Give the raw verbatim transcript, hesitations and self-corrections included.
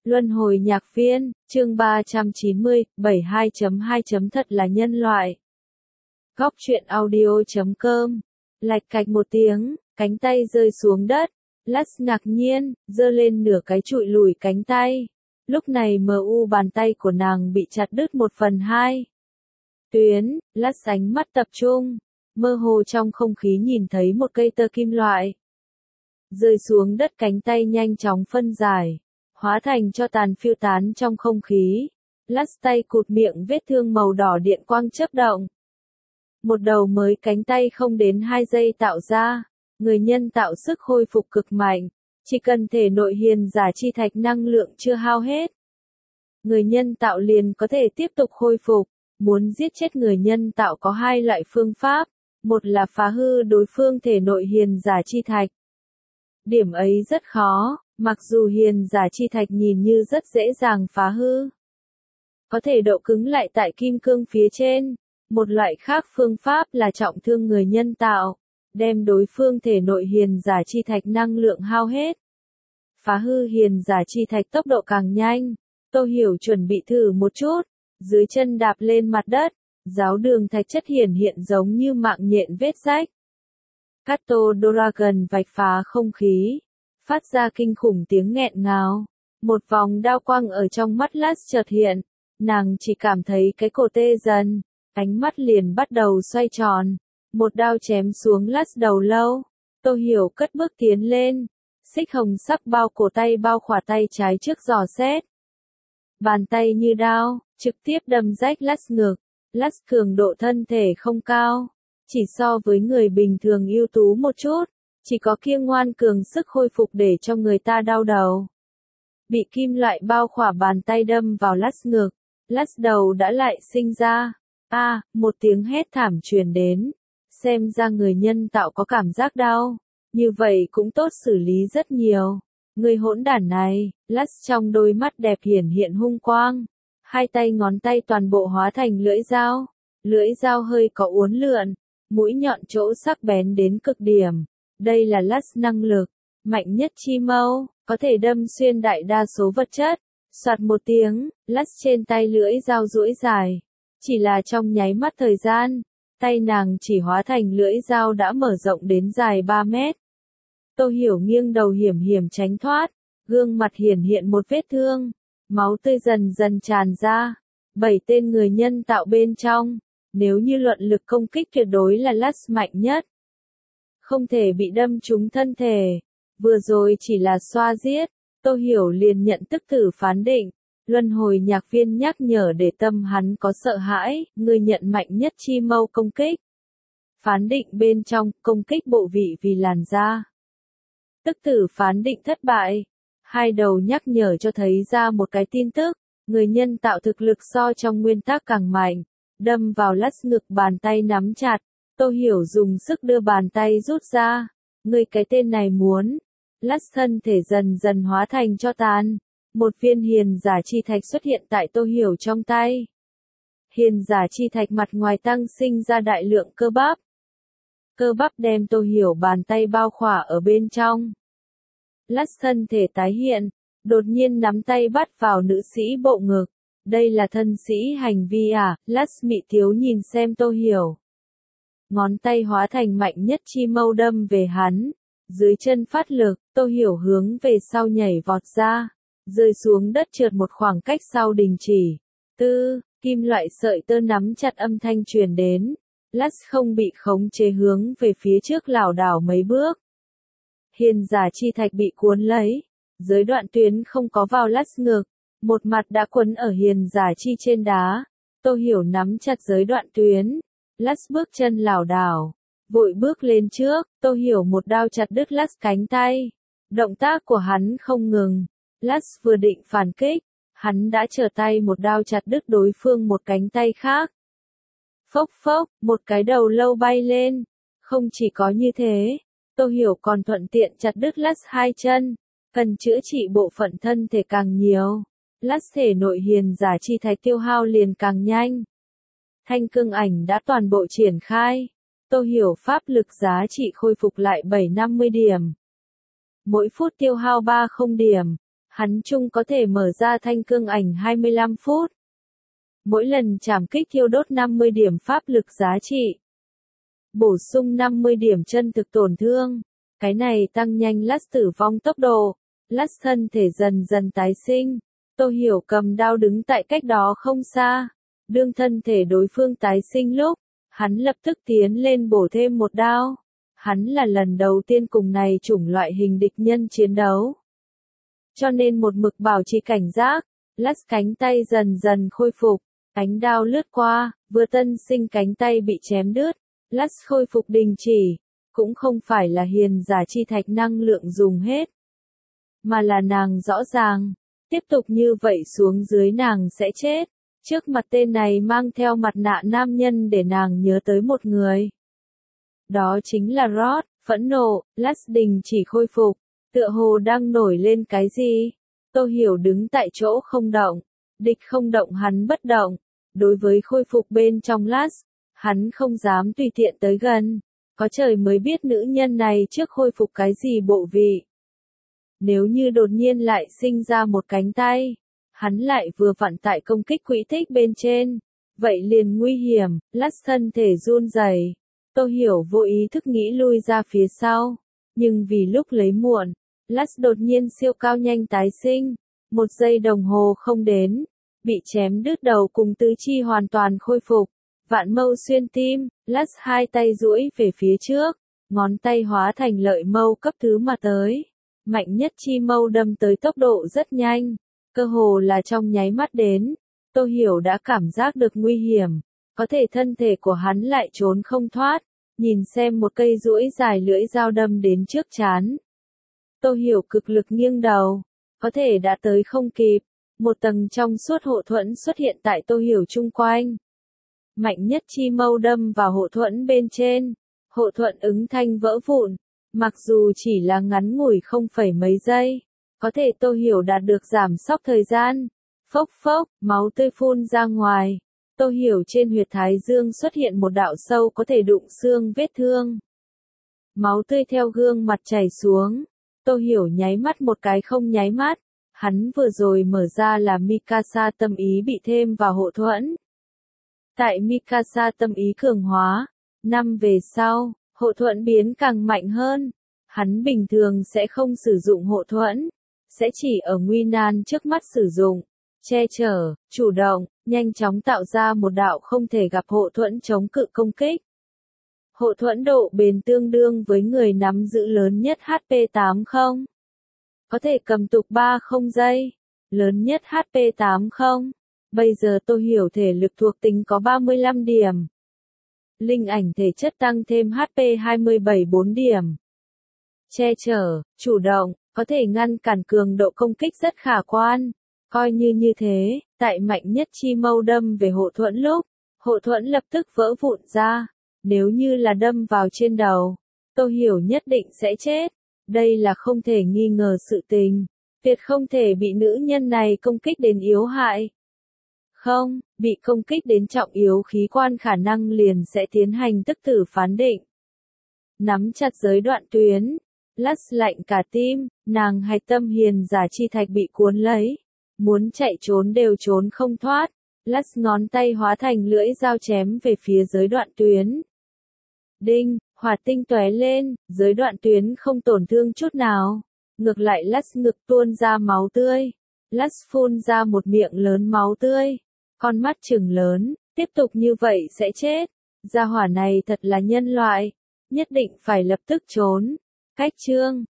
Luân hồi nhạc viên, chương ba trăm chín mươi, bảy mươi hai chấm hai. Thật là nhân loại. Góc truyện audio chấm com. Lạch cạch một tiếng, cánh tay rơi xuống đất. Lats ngạc nhiên, giơ lên nửa cái trụi lùi cánh tay. Lúc này mờ u bàn tay của nàng bị chặt đứt một phần hai. Tuyến, Lats ánh mắt tập trung. Mơ hồ trong không khí nhìn thấy một cây tơ kim loại. Rơi xuống đất, cánh tay nhanh chóng phân giải, hóa thành cho tàn phiêu tán trong không khí. Lats tay cụt miệng, vết thương màu đỏ điện quang chớp động. Một đầu mới cánh tay không đến hai giây tạo ra. Người nhân tạo sức hồi phục cực mạnh, chỉ cần thể nội hiền giả chi thạch năng lượng chưa hao hết, người nhân tạo liền có thể tiếp tục hồi phục. Muốn giết chết người nhân tạo có hai loại phương pháp, một là phá hư đối phương thể nội hiền giả chi thạch. Điểm ấy rất khó, mặc dù hiền giả chi thạch nhìn như rất dễ dàng phá hư, có thể độ cứng lại tại kim cương phía trên. Một loại khác phương pháp là trọng thương người nhân tạo, đem đối phương thể nội hiền giả chi thạch năng lượng hao hết. Phá hư hiền giả chi thạch tốc độ càng nhanh. Tô Hiểu chuẩn bị thử một chút, dưới chân đạp lên mặt đất, giáo đường thạch chất hiển hiện giống như mạng nhện vết rách. Kato Dragon vạch phá không khí, phát ra kinh khủng tiếng nghẹn ngào. Một vòng đao quang ở trong mắt Lats chợt hiện, nàng chỉ cảm thấy cái cổ tê dần, ánh mắt liền bắt đầu xoay tròn. Một đao chém xuống Lats đầu lâu. Tô Hiểu cất bước tiến lên, xích hồng sắc bao cổ tay bao khỏa tay trái trước giò xét. Bàn tay như đao, trực tiếp đâm rách Lats ngực. Lats cường độ thân thể không cao, chỉ so với người bình thường ưu tú một chút, chỉ có kia ngoan cường sức hồi phục để cho người ta đau đầu. Bị kim loại bao khỏa bàn tay đâm vào Lats ngực, Lats đầu đã lại sinh ra. A, à, một tiếng hét thảm truyền đến. Xem ra người nhân tạo có cảm giác đau, như vậy cũng tốt xử lý rất nhiều. Người hỗn đản này, Lats trong đôi mắt đẹp hiển hiện hung quang. Hai tay ngón tay toàn bộ hóa thành lưỡi dao. Lưỡi dao hơi có uốn lượn, mũi nhọn chỗ sắc bén đến cực điểm. Đây là Lats năng lực mạnh nhất chi mâu, có thể đâm xuyên đại đa số vật chất. Soạt một tiếng, Lats trên tay lưỡi dao duỗi dài. Chỉ là trong nháy mắt thời gian, tay nàng chỉ hóa thành lưỡi dao đã mở rộng đến dài ba mét. Tô Hiểu nghiêng đầu hiểm hiểm tránh thoát, gương mặt hiển hiện một vết thương, máu tươi dần dần tràn ra. Bảy tên người nhân tạo bên trong, nếu như luận lực công kích tuyệt đối là Lats mạnh nhất. Không thể bị đâm trúng thân thể, vừa rồi chỉ là xoa giết, Tô Hiểu liền nhận tức thử phán định. Luân hồi nhạc viên nhắc nhở để tâm hắn có sợ hãi, người nhận mạnh nhất chi mâu công kích. Phán định bên trong, công kích bộ vị vì làn da. Tức tử phán định thất bại. Hai đầu nhắc nhở cho thấy ra một cái tin tức, người nhân tạo thực lực so trong nguyên tắc càng mạnh. Đâm vào Lats ngực, bàn tay nắm chặt, Tô Hiểu dùng sức đưa bàn tay rút ra. Người cái tên này muốn. Lats thân thể dần dần hóa thành tro tàn. Một viên hiền giả chi thạch xuất hiện tại Tô Hiểu trong tay. Hiền giả chi thạch mặt ngoài tăng sinh ra đại lượng cơ bắp. Cơ bắp đem Tô Hiểu bàn tay bao khỏa ở bên trong. Lats thân thể tái hiện, đột nhiên nắm tay bắt vào nữ sĩ bộ ngực. Đây là thân sĩ hành vi à? Lats mị thiếu nhìn xem Tô Hiểu. Ngón tay hóa thành mạnh nhất chi mâu đâm về hắn. Dưới chân phát lực, Tô Hiểu hướng về sau nhảy vọt ra. Rơi xuống đất trượt một khoảng cách sau đình chỉ. Tư, kim loại sợi tơ nắm chặt âm thanh truyền đến. Lats không bị khống chế hướng về phía trước lảo đảo mấy bước. Hiền giả chi thạch bị cuốn lấy. Giới đoạn tuyến không có vào Lats ngực. Một mặt đã quấn ở hiền giả chi trên đá. Tô Hiểu nắm chặt giới đoạn tuyến. Lats bước chân lảo đảo. Vội bước lên trước. Tô Hiểu một đao chặt đứt Lats cánh tay. Động tác của hắn không ngừng. Lats vừa định phản kích, hắn đã trở tay một đao chặt đứt đối phương một cánh tay khác. Phốc phốc, một cái đầu lâu bay lên. Không chỉ có như thế, Tô Hiểu còn thuận tiện chặt đứt Lats hai chân. Cần chữa trị bộ phận thân thể càng nhiều, Lats thể nội hiền giả chi thạch tiêu hao liền càng nhanh. Thanh cương ảnh đã toàn bộ triển khai. Tô Hiểu pháp lực giá trị khôi phục lại bảy trăm năm mươi điểm. Mỗi phút tiêu hao ba mươi điểm. Hắn chung có thể mở ra thanh cương ảnh hai mươi lăm phút. Mỗi lần chảm kích thiêu đốt năm mươi điểm pháp lực giá trị. Bổ sung năm mươi điểm chân thực tổn thương. Cái này tăng nhanh Last tử vong tốc độ. Last thân thể dần dần tái sinh. Tô Hiểu cầm đao đứng tại cách đó không xa. Đương thân thể đối phương tái sinh lúc, hắn lập tức tiến lên bổ thêm một đao. Hắn là lần đầu tiên cùng này chủng loại hình địch nhân chiến đấu. Cho nên một mực bảo trì cảnh giác, Last cánh tay dần dần khôi phục, ánh đao lướt qua, vừa tân sinh cánh tay bị chém đứt, Last khôi phục đình chỉ, cũng không phải là hiền giả chi thạch năng lượng dùng hết, mà là nàng rõ ràng, tiếp tục như vậy xuống dưới nàng sẽ chết. Trước mặt tên này mang theo mặt nạ nam nhân để nàng nhớ tới một người. Đó chính là Rod, phẫn nộ, Last đình chỉ khôi phục, tựa hồ đang nổi lên cái gì. Tô Hiểu đứng tại chỗ không động, địch không động hắn bất động. Đối với khôi phục bên trong Last, hắn không dám tùy tiện tới gần. Có trời mới biết nữ nhân này trước khôi phục cái gì bộ vị. Nếu như đột nhiên lại sinh ra một cánh tay, hắn lại vừa vặn tại công kích quỹ tích bên trên, vậy liền nguy hiểm. Last thân thể run rẩy. Tô Hiểu vô ý thức nghĩ lui ra phía sau, nhưng vì lúc lấy muộn, Last đột nhiên siêu cao nhanh tái sinh, một giây đồng hồ không đến, bị chém đứt đầu cùng tứ chi hoàn toàn khôi phục, vạn mâu xuyên tim. Last hai tay duỗi về phía trước, ngón tay hóa thành lợi mâu cấp thứ mà tới, mạnh nhất chi mâu đâm tới tốc độ rất nhanh, cơ hồ là trong nháy mắt đến. Tô Hiểu đã cảm giác được nguy hiểm, có thể thân thể của hắn lại trốn không thoát, nhìn xem một cây duỗi dài lưỡi dao đâm đến trước trán. Tô Hiểu cực lực nghiêng đầu, có thể đã tới không kịp, một tầng trong suốt hộ thuẫn xuất hiện tại Tô Hiểu chung quanh. Mạnh nhất chi mâu đâm vào hộ thuẫn bên trên, hộ thuẫn ứng thanh vỡ vụn, mặc dù chỉ là ngắn ngủi không phẩy mấy giây, có thể Tô Hiểu đạt được giảm sốc thời gian. Phốc phốc, máu tươi phun ra ngoài. Tô Hiểu trên huyệt thái dương xuất hiện một đạo sâu có thể đụng xương vết thương. Máu tươi theo gương mặt chảy xuống. Tô Hiểu nháy mắt một cái không nháy mắt. Hắn vừa rồi mở ra là Mikasa tâm ý bị thêm vào hộ thuẫn. Tại Mikasa tâm ý cường hóa, năm về sau, hộ thuẫn biến càng mạnh hơn. Hắn bình thường sẽ không sử dụng hộ thuẫn, sẽ chỉ ở nguy nan trước mắt sử dụng. Che chở, chủ động, nhanh chóng tạo ra một đạo không thể gặp hộ thuẫn chống cự công kích. Hộ thuẫn độ bền tương đương với người nắm giữ lớn nhất hát pê tám mươi. Có thể cầm tục ba mươi giây. Lớn nhất hát pê tám mươi. Bây giờ Tô Hiểu thể lực thuộc tính có ba mươi lăm điểm. Linh ảnh thể chất tăng thêm hát pê hai mươi bảy bốn điểm. Che chở, chủ động, có thể ngăn cản cường độ công kích rất khả quan. Coi như như thế, tại mạnh nhất chi mâu đâm về hộ thuẫn lúc, hộ thuẫn lập tức vỡ vụn ra. Nếu như là đâm vào trên đầu, Tô Hiểu nhất định sẽ chết. Đây là không thể nghi ngờ sự tình. Tuyệt không thể bị nữ nhân này công kích đến yếu hại. Không, bị công kích đến trọng yếu khí quan khả năng liền sẽ tiến hành tức tử phán định. Nắm chặt giới đoạn tuyến. Last lạnh cả tim, nàng hạch tâm hiền giả chi thạch bị cuốn lấy. Muốn chạy trốn đều trốn không thoát. Last ngón tay hóa thành lưỡi dao chém về phía giới đoạn tuyến. Đinh, hỏa tinh tóe lên, giới đoạn tuyến không tổn thương chút nào. Ngược lại Last ngực tuôn ra máu tươi. Last phun ra một miệng lớn máu tươi. Con mắt trừng lớn, tiếp tục như vậy sẽ chết. Gia hỏa này thật là nhân loại. Nhất định phải lập tức trốn. Cách chương